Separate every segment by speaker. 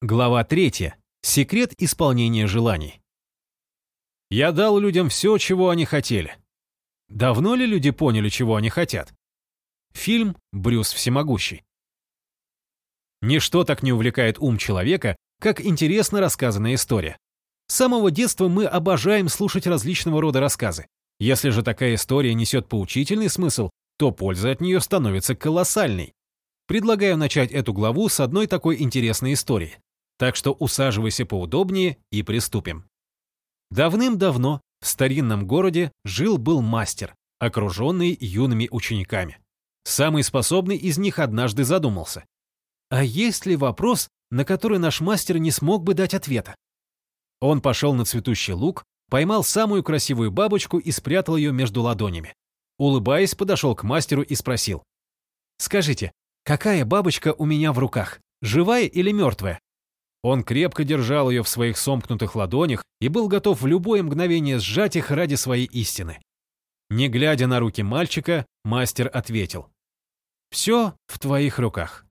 Speaker 1: Глава 3. Секрет исполнения желаний. Я дал людям все, чего они хотели. Давно ли люди поняли, чего они хотят? Фильм «Брюс Всемогущий». Ничто так не увлекает ум человека, как интересно рассказанная история. С самого детства мы обожаем слушать различного рода рассказы. Если же такая история несет поучительный смысл, то польза от нее становится колоссальной. Предлагаю начать эту главу с одной такой интересной истории. Так что усаживайся поудобнее и приступим. Давным-давно в старинном городе жил-был мастер, окруженный юными учениками. Самый способный из них однажды задумался. А есть ли вопрос, на который наш мастер не смог бы дать ответа? Он пошел на цветущий луг, поймал самую красивую бабочку и спрятал ее между ладонями. Улыбаясь, подошел к мастеру и спросил. «Скажите, какая бабочка у меня в руках, живая или мертвая?» Он крепко держал ее в своих сомкнутых ладонях и был готов в любое мгновение сжать их ради своей истины. Не глядя на руки мальчика, мастер ответил. «Все в твоих руках».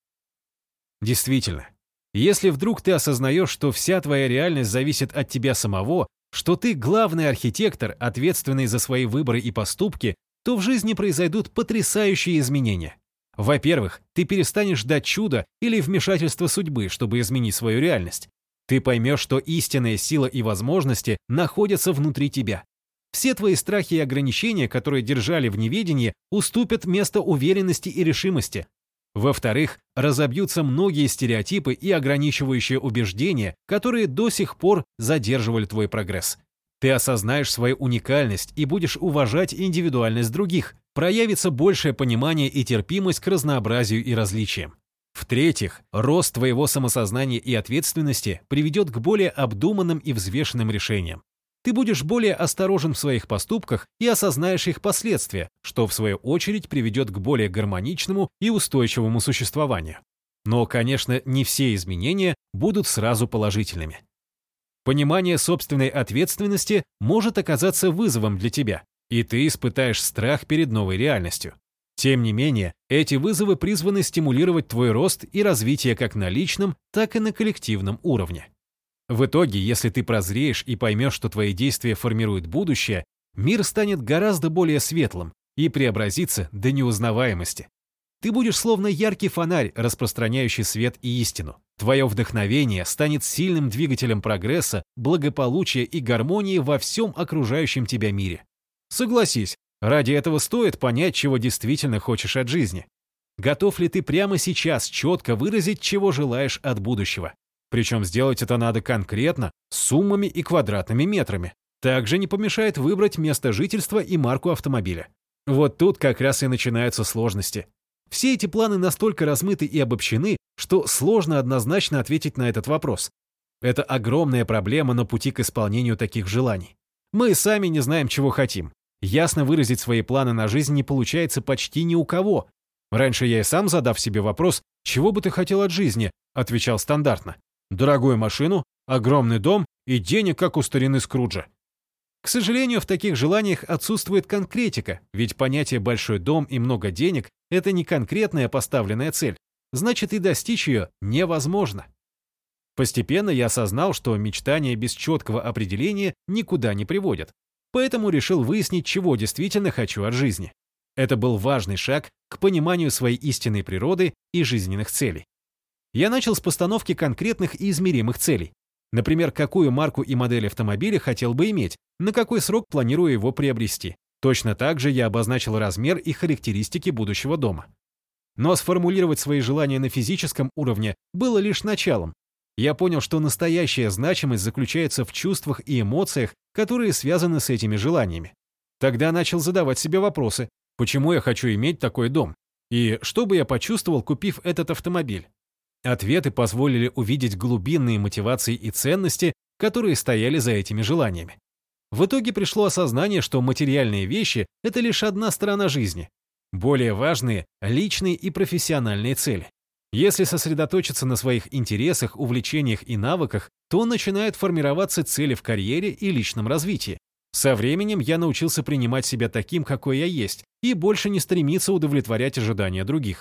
Speaker 1: Действительно, если вдруг ты осознаешь, что вся твоя реальность зависит от тебя самого, что ты главный архитектор, ответственный за свои выборы и поступки, то в жизни произойдут потрясающие изменения. Во-первых, ты перестанешь ждать чуда или вмешательства судьбы, чтобы изменить свою реальность. Ты поймешь, что истинная сила и возможности находятся внутри тебя. Все твои страхи и ограничения, которые держали в неведении, уступят место уверенности и решимости. Во-вторых, разобьются многие стереотипы и ограничивающие убеждения, которые до сих пор задерживали твой прогресс. Ты осознаешь свою уникальность и будешь уважать индивидуальность других, проявится большее понимание и терпимость к разнообразию и различиям. В-третьих, рост твоего самосознания и ответственности приведет к более обдуманным и взвешенным решениям. Ты будешь более осторожен в своих поступках и осознаешь их последствия, что в свою очередь приведет к более гармоничному и устойчивому существованию. Но, конечно, не все изменения будут сразу положительными. Понимание собственной ответственности может оказаться вызовом для тебя, и ты испытаешь страх перед новой реальностью. Тем не менее, эти вызовы призваны стимулировать твой рост и развитие как на личном, так и на коллективном уровне. В итоге, если ты прозреешь и поймешь, что твои действия формируют будущее, мир станет гораздо более светлым и преобразится до неузнаваемости. Ты будешь словно яркий фонарь, распространяющий свет и истину. Твое вдохновение станет сильным двигателем прогресса, благополучия и гармонии во всем окружающем тебя мире. Согласись, ради этого стоит понять, чего действительно хочешь от жизни. Готов ли ты прямо сейчас четко выразить, чего желаешь от будущего? Причем сделать это надо конкретно, с суммами и квадратными метрами. Также не помешает выбрать место жительства и марку автомобиля. Вот тут как раз и начинаются сложности. Все эти планы настолько размыты и обобщены, что сложно однозначно ответить на этот вопрос. Это огромная проблема на пути к исполнению таких желаний. Мы сами не знаем, чего хотим. Ясно выразить свои планы на жизнь не получается почти ни у кого. Раньше я и сам, задав себе вопрос, чего бы ты хотел от жизни, отвечал стандартно. Дорогую машину, огромный дом и денег, как у старины Скруджа. К сожалению, в таких желаниях отсутствует конкретика, ведь понятие «большой дом» и «много денег» — это не конкретная поставленная цель, значит и достичь ее невозможно. Постепенно я осознал, что мечтания без четкого определения никуда не приводят, поэтому решил выяснить, чего действительно хочу от жизни. Это был важный шаг к пониманию своей истинной природы и жизненных целей. Я начал с постановки конкретных и измеримых целей. Например, какую марку и модель автомобиля хотел бы иметь, на какой срок планирую его приобрести. Точно так же я обозначил размер и характеристики будущего дома. Но сформулировать свои желания на физическом уровне было лишь началом. Я понял, что настоящая значимость заключается в чувствах и эмоциях, которые связаны с этими желаниями. Тогда начал задавать себе вопросы, почему я хочу иметь такой дом, и что бы я почувствовал, купив этот автомобиль. Ответы позволили увидеть глубинные мотивации и ценности, которые стояли за этими желаниями. В итоге пришло осознание, что материальные вещи – это лишь одна сторона жизни. Более важные – личные и профессиональные цели. Если сосредоточиться на своих интересах, увлечениях и навыках, то начинают формироваться цели в карьере и личном развитии. Со временем я научился принимать себя таким, какой я есть, и больше не стремиться удовлетворять ожидания других.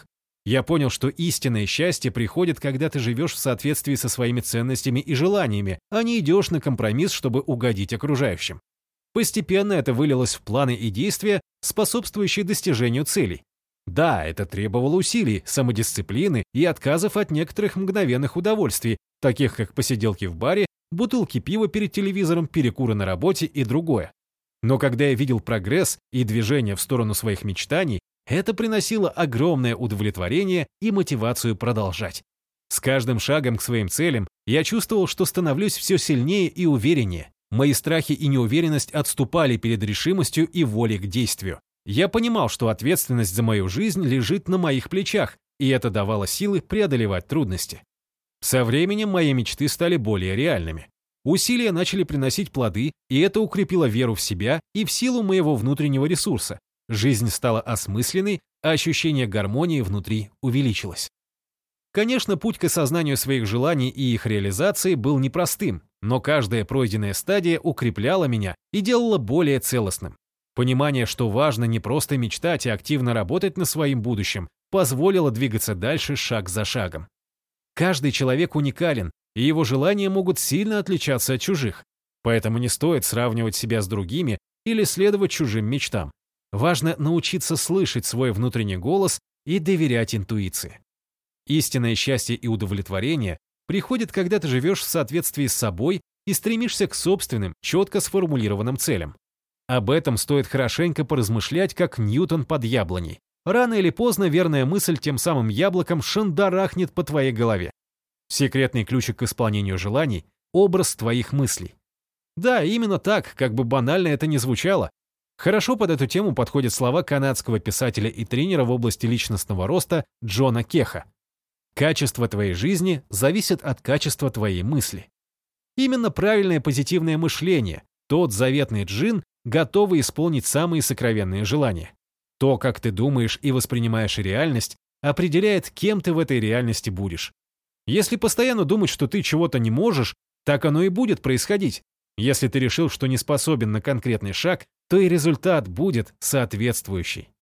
Speaker 1: Я понял, что истинное счастье приходит, когда ты живешь в соответствии со своими ценностями и желаниями, а не идешь на компромисс, чтобы угодить окружающим. Постепенно это вылилось в планы и действия, способствующие достижению целей. Да, это требовало усилий, самодисциплины и отказов от некоторых мгновенных удовольствий, таких как посиделки в баре, бутылки пива перед телевизором, перекуры на работе и другое. Но когда я видел прогресс и движение в сторону своих мечтаний, это приносило огромное удовлетворение и мотивацию продолжать. С каждым шагом к своим целям я чувствовал, что становлюсь все сильнее и увереннее. Мои страхи и неуверенность отступали перед решимостью и волей к действию. Я понимал, что ответственность за мою жизнь лежит на моих плечах, и это давало силы преодолевать трудности. Со временем мои мечты стали более реальными. Усилия начали приносить плоды, и это укрепило веру в себя и в силу моего внутреннего ресурса. Жизнь стала осмысленной, а ощущение гармонии внутри увеличилось. Конечно, путь к осознанию своих желаний и их реализации был непростым, но каждая пройденная стадия укрепляла меня и делала более целостным. Понимание, что важно не просто мечтать, а активно работать над своим будущим, позволило двигаться дальше шаг за шагом. Каждый человек уникален, и его желания могут сильно отличаться от чужих, поэтому не стоит сравнивать себя с другими или следовать чужим мечтам. Важно научиться слышать свой внутренний голос и доверять интуиции. Истинное счастье и удовлетворение приходит, когда ты живешь в соответствии с собой и стремишься к собственным, четко сформулированным целям. Об этом стоит хорошенько поразмышлять, как Ньютон под яблоней. Рано или поздно верная мысль тем самым яблоком шандарахнет по твоей голове. Секретный ключик к исполнению желаний – образ твоих мыслей. Да, именно так, как бы банально это ни звучало. Хорошо под эту тему подходят слова канадского писателя и тренера в области личностного роста Джона Кеха. Качество твоей жизни зависит от качества твоей мысли. Именно правильное позитивное мышление, тот заветный джин, готовый исполнить самые сокровенные желания. То, как ты думаешь и воспринимаешь реальность, определяет, кем ты в этой реальности будешь. Если постоянно думать, что ты чего-то не можешь, так оно и будет происходить. Если ты решил, что не способен на конкретный шаг, то и результат будет соответствующий.